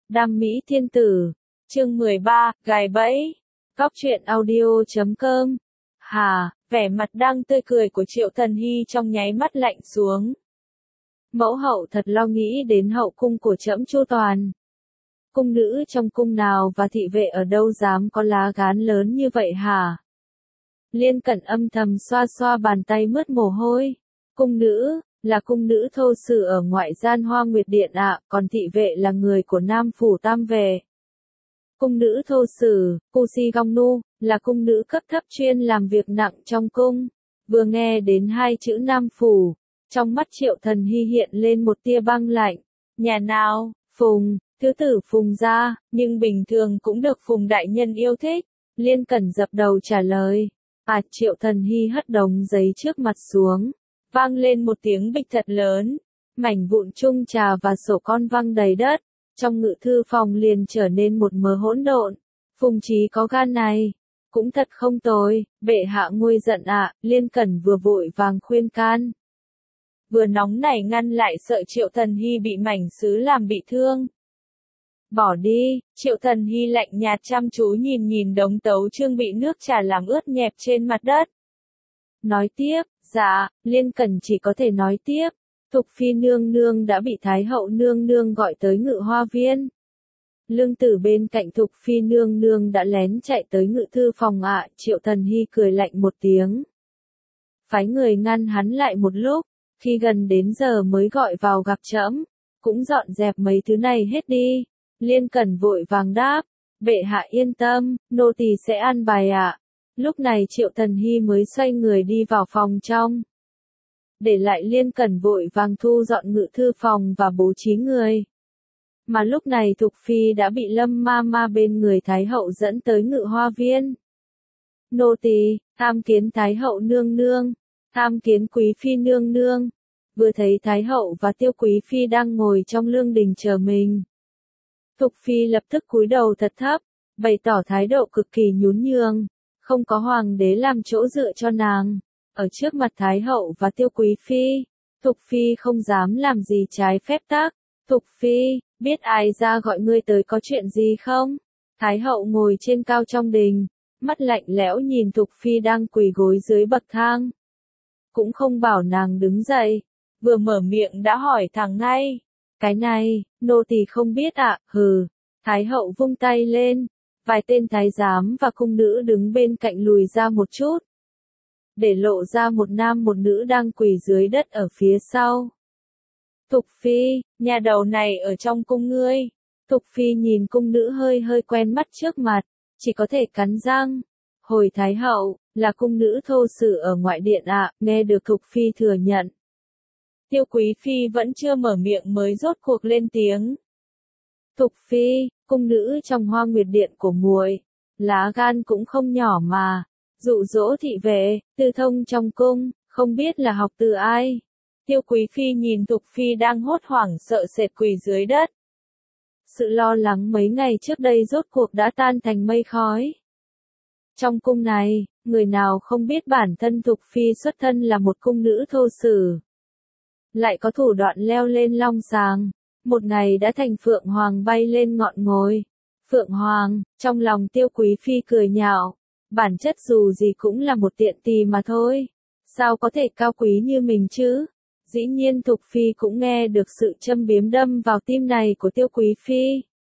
Đam mỹ thiên tử, chương 13, gài bẫy, Cóc truyện audio.com. Vẻ mặt đang tươi cười của Triệu Thần Hy trong nháy mắt lạnh xuống. Mẫu hậu thật lo nghĩ đến hậu cung của trẫm chu toàn. Cung nữ trong cung nào và thị vệ ở đâu dám có lá gan lớn như vậy hả? Liên Cẩn âm thầm xoa xoa bàn tay mướt mồ hôi. Cung nữ, là cung nữ thô sử ở ngoại gian Hoa Nguyệt Điện ạ, còn thị vệ là người của Nam Phủ Tam Vệ. Cung nữ thô sử, Kusi Gongnu, là cung nữ cấp thấp chuyên làm việc nặng trong cung. Vừa nghe đến hai chữ Nam Phủ, trong mắt Triệu Thần Hy hiện lên một tia băng lạnh. Nhà nào? Phùng, thứ tử Phùng gia, nhưng bình thường cũng được Phùng đại nhân yêu thích. Liên Cẩn dập đầu trả lời. Triệu Thần Hy hất đống giấy trước mặt xuống. Vang lên một tiếng bịch thật lớn. Mảnh vụn chung trà và sổ con văng đầy đất. Trong ngự thư phòng liền trở nên một mớ hỗn độn. Phùng Chí có gan này. Cũng thật không tồi, bệ hạ nguôi giận ạ. Liên Cẩn vừa vội vàng khuyên can. Vừa nóng nảy ngăn lại sợ Triệu Thần Hy bị mảnh sứ làm bị thương. Bỏ đi, Triệu Thần Hy lạnh nhạt chăm chú nhìn đống tấu chương bị nước trà làm ướt nhẹp trên mặt đất. Nói tiếp, dạ, Liên Cẩn chỉ có thể nói tiếp. Thục Phi nương nương đã bị Thái hậu nương nương gọi tới Ngự Hoa Viên. Lương Tử bên cạnh Thục Phi nương nương đã lén chạy tới ngự thư phòng ạ. Triệu Thần Hy cười lạnh một tiếng. Phái người ngăn hắn lại một lúc, khi gần đến giờ mới gọi vào gặp trẫm, cũng dọn dẹp mấy thứ này hết đi. Liên Cẩn vội vàng đáp, bệ hạ yên tâm, nô tỳ sẽ an bài ạ. Lúc này Triệu Thần Hy mới xoay người đi vào phòng trong. Để lại Liên Cẩn vội vàng thu dọn ngự thư phòng và bố trí người. Mà lúc này Thục Phi đã bị Lâm ma ma bên người Thái hậu dẫn tới Ngự Hoa Viên. Nô tỳ, tham kiến Thái hậu nương nương, tham kiến Quý Phi nương nương. Vừa thấy Thái hậu và Tiêu Quý Phi đang ngồi trong lương đình chờ mình. Thục Phi lập tức cúi đầu thật thấp, bày tỏ thái độ cực kỳ nhún nhường, không có hoàng đế làm chỗ dựa cho nàng. Ở trước mặt Thái hậu và Tiêu Quý Phi, Thục Phi không dám làm gì trái phép tắc. Thục Phi, biết ai ra gọi ngươi tới có chuyện gì không? Thái hậu ngồi trên cao trong đình, mắt lạnh lẽo nhìn Thục Phi đang quỳ gối dưới bậc thang. Cũng không bảo nàng đứng dậy, vừa mở miệng đã hỏi thẳng ngay. Cái này, nô tỳ không biết ạ. Hừ. Thái hậu vung tay lên, vài tên thái giám và cung nữ đứng bên cạnh lùi ra một chút, để lộ ra một nam một nữ đang quỳ dưới đất ở phía sau. Thục Phi, nhà đầu này ở trong cung ngươi. Thục Phi nhìn cung nữ hơi quen mắt trước mặt, chỉ có thể cắn răng. Hồi Thái hậu, là cung nữ thô sử ở ngoại điện ạ. Nghe được Thục Phi thừa nhận. Tiêu Quý Phi vẫn chưa mở miệng mới rốt cuộc lên tiếng. Thục Phi, cung nữ trong Hoa Nguyệt Điện của muội, lá gan cũng không nhỏ mà. Dụ dỗ thị vệ, tư thông trong cung, không biết là học từ ai. Tiêu Quý Phi nhìn Thục Phi đang hốt hoảng sợ sệt quỳ dưới đất. Sự lo lắng mấy ngày trước đây rốt cuộc đã tan thành mây khói. Trong cung này, người nào không biết bản thân Thục Phi xuất thân là một cung nữ thô sử. Lại có thủ đoạn leo lên long sàng, một ngày đã thành Phượng Hoàng bay lên ngọn ngồi. Phượng Hoàng, trong lòng Tiêu Quý Phi cười nhạo, bản chất dù gì cũng là một tiện tỳ mà thôi, sao có thể cao quý như mình chứ? Dĩ nhiên Thục Phi cũng nghe được sự châm biếm đâm vào tim này của Tiêu Quý Phi.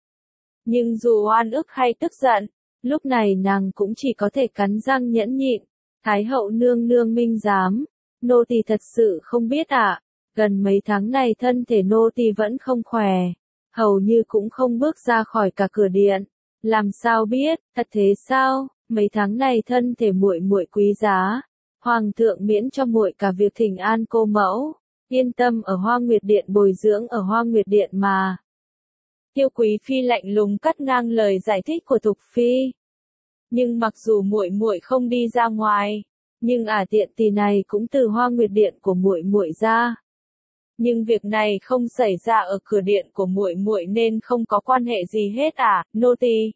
Nhưng dù oan ức hay tức giận, lúc này nàng cũng chỉ có thể cắn răng nhẫn nhịn. Thái hậu nương nương minh giám, nô tỳ thật sự không biết ạ. Gần mấy tháng này thân thể nô tỳ vẫn không khỏe, hầu như cũng không bước ra khỏi cả cửa điện. Làm sao biết, thật thế sao? Mấy tháng này thân thể muội quý giá, hoàng thượng miễn cho muội cả việc thỉnh an cô mẫu, yên tâm ở Hoa Nguyệt Điện bồi dưỡng ở Hoa Nguyệt Điện mà. Tiêu Quý Phi lạnh lùng cắt ngang lời giải thích của Thục Phi. Nhưng mặc dù muội không đi ra ngoài, nhưng tiện tỳ này cũng từ Hoa Nguyệt Điện của muội ra. Nhưng việc này không xảy ra ở cửa điện của muội nên không có quan hệ gì hết nô tỳ.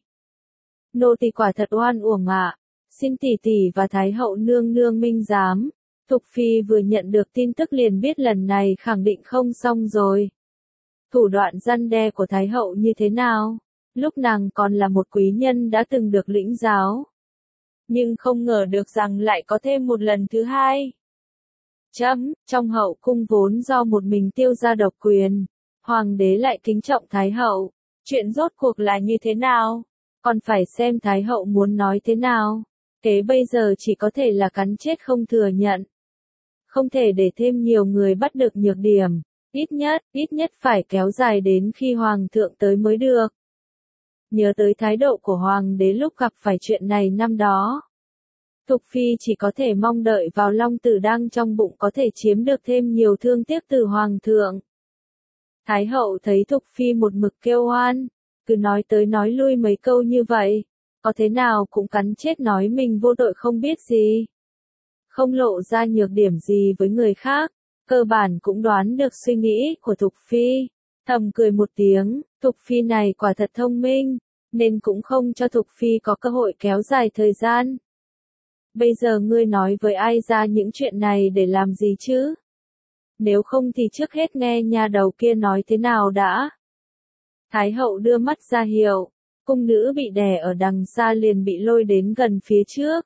Nô tỳ quả thật oan uổng ạ. Xin tỷ tỷ và Thái hậu nương nương minh giám. Thục Phi vừa nhận được tin tức liền biết lần này khẳng định không xong rồi. Thủ đoạn răn đe của Thái hậu như thế nào? Lúc nàng còn là một quý nhân đã từng được lĩnh giáo. Nhưng không ngờ được rằng lại có thêm một lần thứ hai. Trong hậu cung vốn do một mình Tiêu gia độc quyền, hoàng đế lại kính trọng Thái hậu. Chuyện rốt cuộc là như thế nào? Còn phải xem Thái hậu muốn nói thế nào. Kế bây giờ chỉ có thể là cắn chết không thừa nhận. Không thể để thêm nhiều người bắt được nhược điểm. Ít nhất phải kéo dài đến khi hoàng thượng tới mới được. Nhớ tới thái độ của hoàng đế lúc gặp phải chuyện này năm đó. Thục Phi chỉ có thể mong đợi vào long tử đang trong bụng có thể chiếm được thêm nhiều thương tiếc từ hoàng thượng. Thái hậu thấy Thục Phi một mực kêu oan, cứ nói tới nói lui mấy câu như vậy, có thế nào cũng cắn chết nói mình vô tội không biết gì. Không lộ ra nhược điểm gì với người khác, cơ bản cũng đoán được suy nghĩ của Thục Phi. Thầm cười một tiếng, Thục Phi này quả thật thông minh, nên cũng không cho Thục Phi có cơ hội kéo dài thời gian. Bây giờ ngươi nói với ai ra những chuyện này để làm gì chứ? Nếu không thì trước hết nghe nhà đầu kia nói thế nào đã. Thái hậu đưa mắt ra hiệu, cung nữ bị đè ở đằng xa liền bị lôi đến gần phía trước.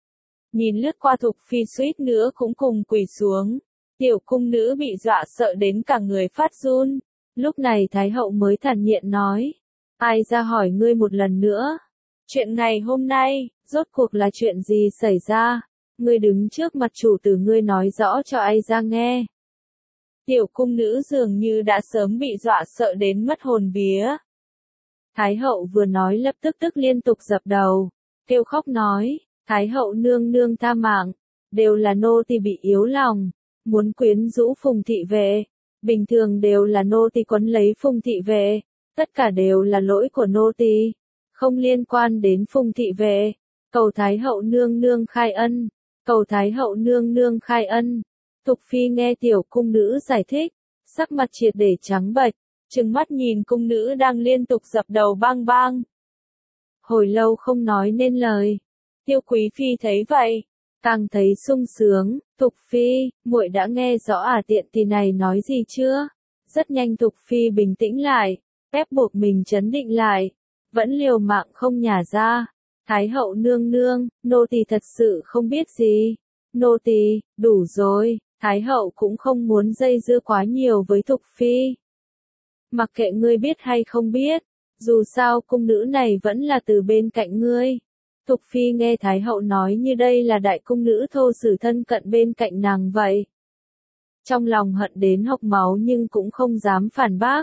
Nhìn lướt qua Thục Phi suýt nữa cũng cùng quỳ xuống, tiểu cung nữ bị dọa sợ đến cả người phát run. Lúc này Thái hậu mới thản nhiên nói, ai ra hỏi ngươi một lần nữa. Chuyện ngày hôm nay, rốt cuộc là chuyện gì xảy ra? Ngươi đứng trước mặt chủ tử ngươi nói rõ cho ai ra nghe. Tiểu cung nữ dường như đã sớm bị dọa sợ đến mất hồn vía. Thái hậu vừa nói lập tức liên tục dập đầu, kêu khóc nói, Thái hậu nương nương tha mạng, đều là nô tỳ bị yếu lòng, muốn quyến rũ Phùng thị về, bình thường đều là nô tỳ quấn lấy Phùng thị về, tất cả đều là lỗi của nô tỳ, không liên quan đến Phùng thị về, cầu Thái hậu nương nương khai ân, cầu Thái hậu nương nương khai ân. Thục Phi nghe tiểu cung nữ giải thích, sắc mặt triệt để trắng bệch, trừng mắt nhìn cung nữ đang liên tục dập đầu bang bang. Hồi lâu không nói nên lời. Tiêu Quý Phi thấy vậy, càng thấy sung sướng. Thục Phi, muội đã nghe rõ tiện tỳ này nói gì chưa? Rất nhanh Thục Phi bình tĩnh lại, ép buộc mình trấn định lại, vẫn liều mạng không nhả ra. Thái hậu nương nương, nô tỳ thật sự không biết gì. Nô tỳ, đủ rồi. Thái hậu cũng không muốn dây dưa quá nhiều với Thục Phi. Mặc kệ ngươi biết hay không biết, dù sao cung nữ này vẫn là từ bên cạnh ngươi. Thục Phi nghe Thái hậu nói như đây là đại cung nữ thô sử thân cận bên cạnh nàng vậy. Trong lòng hận đến hộc máu nhưng cũng không dám phản bác.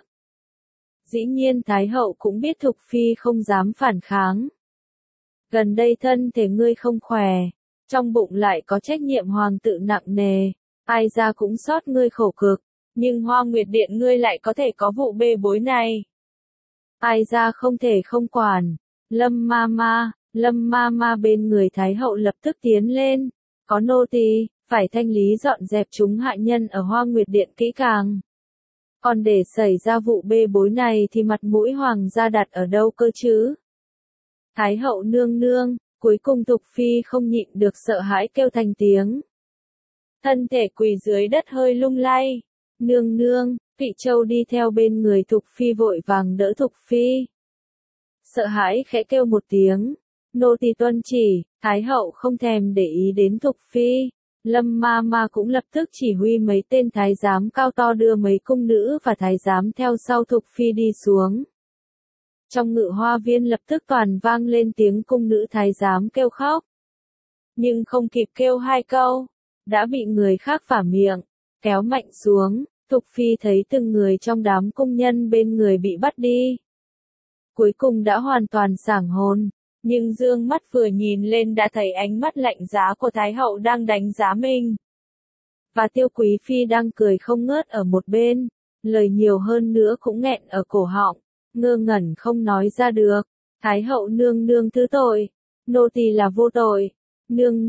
Dĩ nhiên Thái hậu cũng biết Thục Phi không dám phản kháng. Gần đây thân thể ngươi không khỏe, trong bụng lại có trách nhiệm hoàng tự nặng nề. Ai ra cũng xót ngươi khổ cực, nhưng Hoa Nguyệt Điện ngươi lại có thể có vụ bê bối này. Ai ra không thể không quản. Lâm ma ma bên người Thái hậu lập tức tiến lên. Có nô tỳ, phải thanh lý dọn dẹp chúng hạ nhân ở Hoa Nguyệt Điện kỹ càng. Còn để xảy ra vụ bê bối này thì mặt mũi hoàng gia đặt ở đâu cơ chứ? Thái hậu nương nương, cuối cùng Thục Phi không nhịn được sợ hãi kêu thành tiếng. Thân thể quỳ dưới đất hơi lung lay. Nương nương, Vị Châu đi theo bên người Thục Phi vội vàng đỡ Thục Phi. Sợ hãi khẽ kêu một tiếng. Nô tỳ tuân chỉ, Thái hậu không thèm để ý đến Thục Phi. Lâm ma ma cũng lập tức chỉ huy mấy tên thái giám cao to đưa mấy cung nữ và thái giám theo sau Thục Phi đi xuống. Trong ngự hoa viên lập tức toàn vang lên tiếng cung nữ thái giám kêu khóc. Nhưng không kịp kêu hai câu, đã bị người khác phả miệng, kéo mạnh xuống. Thục Phi thấy từng người trong đám cung nhân bên người bị bắt đi. Cuối cùng đã hoàn toàn sảng hồn, nhưng dương mắt vừa nhìn lên đã thấy ánh mắt lạnh giá của Thái hậu đang đánh giá mình. Và Tiêu Quý Phi đang cười không ngớt ở một bên, lời nhiều hơn nữa cũng nghẹn ở cổ họng, ngơ ngẩn không nói ra được. Thái hậu nương nương thứ tội, nô tỳ là vô tội. Nương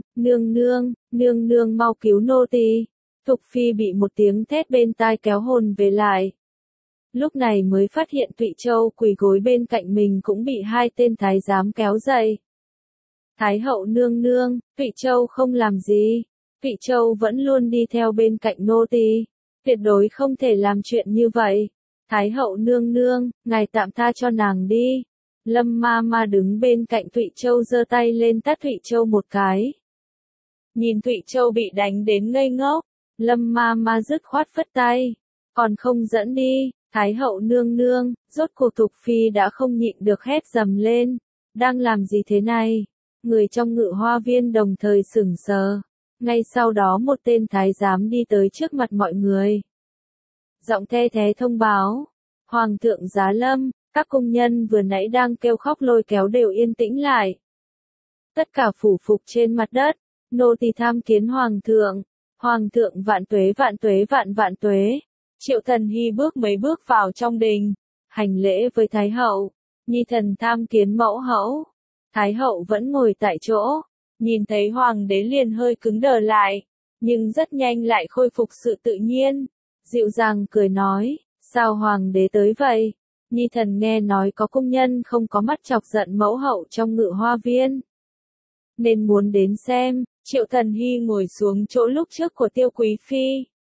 nương mau cứu nô tỳ. Thục Phi bị một tiếng thét bên tai kéo hồn về lại. Lúc này mới phát hiện Thụy Châu quỳ gối bên cạnh mình cũng bị hai tên thái giám kéo dậy. Thái hậu nương nương, Thụy Châu không làm gì. Thụy Châu vẫn luôn đi theo bên cạnh nô tỳ, tuyệt đối không thể làm chuyện như vậy. Thái hậu nương nương, ngài tạm tha cho nàng đi. Lâm ma ma đứng bên cạnh Thụy Châu giơ tay lên tát Thụy Châu một cái. Nhìn Thụy Châu bị đánh đến ngây ngốc, Lâm ma ma dứt khoát phất tay. Còn không dẫn đi, Thái hậu nương nương, rốt cuộc Thục Phi đã không nhịn được hét dầm lên. Đang làm gì thế này? Người trong Ngự Hoa Viên đồng thời sửng sờ. Ngay sau đó một tên thái giám đi tới trước mặt mọi người. Giọng the thé thông báo. Hoàng thượng giá lâm, các công nhân vừa nãy đang kêu khóc lôi kéo đều yên tĩnh lại. Tất cả phủ phục trên mặt đất, nô tỳ tham kiến Hoàng thượng. Hoàng thượng vạn tuế vạn tuế vạn vạn tuế. Triệu Thần Hy bước mấy bước vào trong đình, hành lễ với Thái hậu. Nhi thần tham kiến mẫu hậu. Thái hậu vẫn ngồi tại chỗ, nhìn thấy hoàng đế liền hơi cứng đờ lại, nhưng rất nhanh lại khôi phục sự tự nhiên, dịu dàng cười nói, sao hoàng đế tới vậy? Nhi thần nghe nói có công nhân không có mắt chọc giận mẫu hậu trong Ngự Hoa Viên, nên muốn đến xem. Triệu Thần Hy ngồi xuống chỗ lúc trước của Tiêu Quý Phi,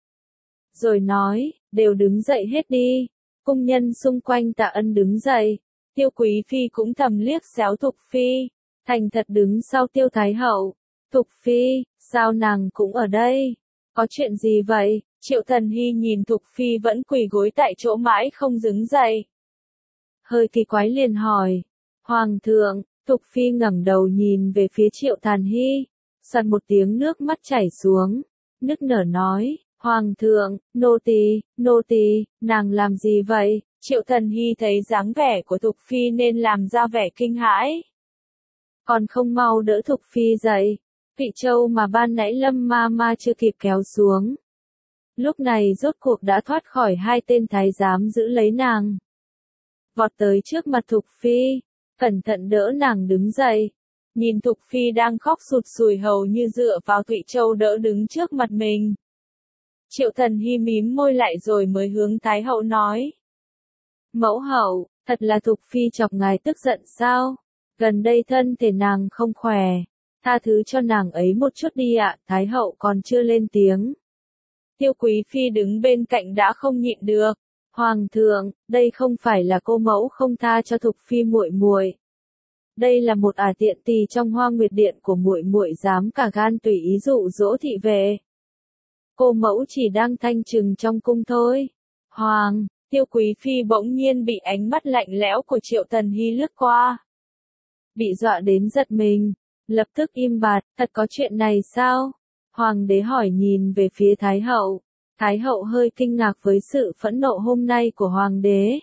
rồi nói, đều đứng dậy hết đi. Công nhân xung quanh tạ ân đứng dậy. Tiêu Quý Phi cũng thầm liếc xéo Thục Phi, thành thật đứng sau Tiêu Thái hậu. Thục Phi, sao nàng cũng ở đây? Có chuyện gì vậy? Triệu Thần Hy nhìn Thục Phi vẫn quỳ gối tại chỗ mãi không đứng dậy. Hơi kỳ quái liền hỏi. Hoàng thượng, Thục Phi ngẩng đầu nhìn về phía Triệu Thần Hy, soạt một tiếng nước mắt chảy xuống, nức nở nói, Hoàng thượng, nô tỳ, nàng làm gì vậy? Triệu Thần Hy thấy dáng vẻ của Thục Phi nên làm ra vẻ kinh hãi. Còn không mau đỡ Thục Phi dậy. Thụy Châu mà ban nãy Lâm ma ma chưa kịp kéo xuống. Lúc này rốt cuộc đã thoát khỏi hai tên thái giám giữ lấy nàng. Vọt tới trước mặt Thục Phi, cẩn thận đỡ nàng đứng dậy. Nhìn Thục Phi đang khóc sụt sùi hầu như dựa vào Thụy Châu đỡ đứng trước mặt mình. Triệu Thần Hy mím môi lại rồi mới hướng Thái hậu nói. Mẫu hậu, thật là Thục Phi chọc ngài tức giận sao? Gần đây thân thể nàng không khỏe. Tha thứ cho nàng ấy một chút đi ạ. Thái hậu còn chưa lên tiếng. Tiêu Quý Phi đứng bên cạnh đã không nhịn được. Hoàng thượng, đây không phải là cô mẫu không tha cho Thục Phi muội muội. Đây là một tiện tỳ trong Hoa Nguyệt Điện của muội muội dám cả gan tùy ý dụ dỗ thị vệ. Cô mẫu chỉ đang thanh trừng trong cung thôi. Hoàng, Tiêu Quý Phi bỗng nhiên bị ánh mắt lạnh lẽo của Triệu Thần Hy lướt qua. Bị dọa đến giật mình, lập tức im bặt, thật có chuyện này sao? Hoàng đế hỏi nhìn về phía Thái hậu. Thái hậu hơi kinh ngạc với sự phẫn nộ hôm nay của Hoàng đế.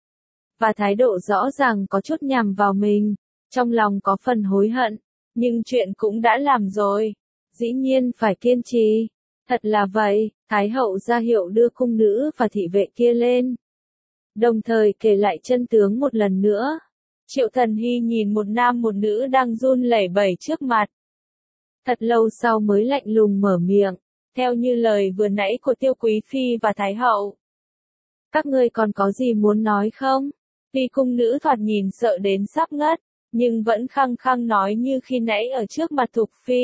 Và thái độ rõ ràng có chút nhằm vào mình, trong lòng có phần hối hận, nhưng chuyện cũng đã làm rồi, dĩ nhiên phải kiên trì. Thật là vậy, Thái hậu ra hiệu đưa cung nữ và thị vệ kia lên. Đồng thời kể lại chân tướng một lần nữa. Triệu Thần Hy nhìn một nam một nữ đang run lẩy bẩy trước mặt. Thật lâu sau mới lạnh lùng mở miệng, theo như lời vừa nãy của Tiêu Quý Phi và Thái hậu. Các ngươi còn có gì muốn nói không? Tuy cung nữ thoạt nhìn sợ đến sắp ngất, nhưng vẫn khăng khăng nói như khi nãy ở trước mặt Thục Phi.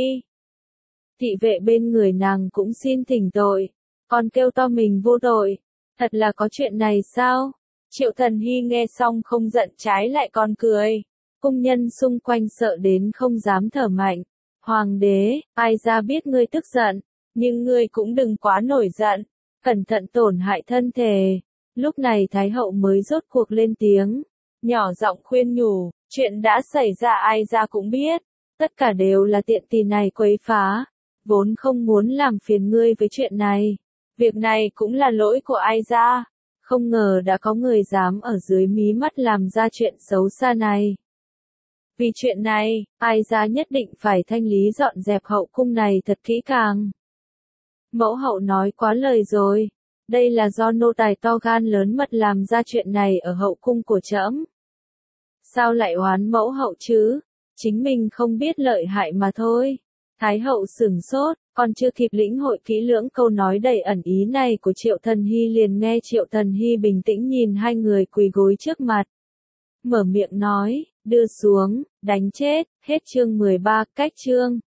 Thị vệ bên người nàng cũng xin thỉnh tội, còn kêu to mình vô tội. Thật là có chuyện này sao? Triệu Thần Hy nghe xong không giận trái lại còn cười. Cung nhân xung quanh sợ đến không dám thở mạnh. Hoàng đế, ai ra biết ngươi tức giận, nhưng ngươi cũng đừng quá nổi giận, cẩn thận tổn hại thân thể. Lúc này Thái hậu mới rốt cuộc lên tiếng, nhỏ giọng khuyên nhủ, chuyện đã xảy ra ai ra cũng biết, tất cả đều là tiện tỳ này quấy phá, vốn không muốn làm phiền ngươi với chuyện này. Việc này cũng là lỗi của ai ra, không ngờ đã có người dám ở dưới mí mắt làm ra chuyện xấu xa này. Vì chuyện này, ai ra nhất định phải thanh lý dọn dẹp hậu cung này thật kỹ càng. Mẫu hậu nói quá lời rồi, đây là do nô tài to gan lớn mật làm ra chuyện này ở hậu cung của trẫm. Sao lại oán mẫu hậu chứ? Chính mình không biết lợi hại mà thôi. Thái hậu sửng sốt, còn chưa kịp lĩnh hội kỹ lưỡng câu nói đầy ẩn ý này của Triệu Thần Hy liền nghe Triệu Thần Hy bình tĩnh nhìn hai người quỳ gối trước mặt. Mở miệng nói, đưa xuống, đánh chết, hết chương 13, cách chương.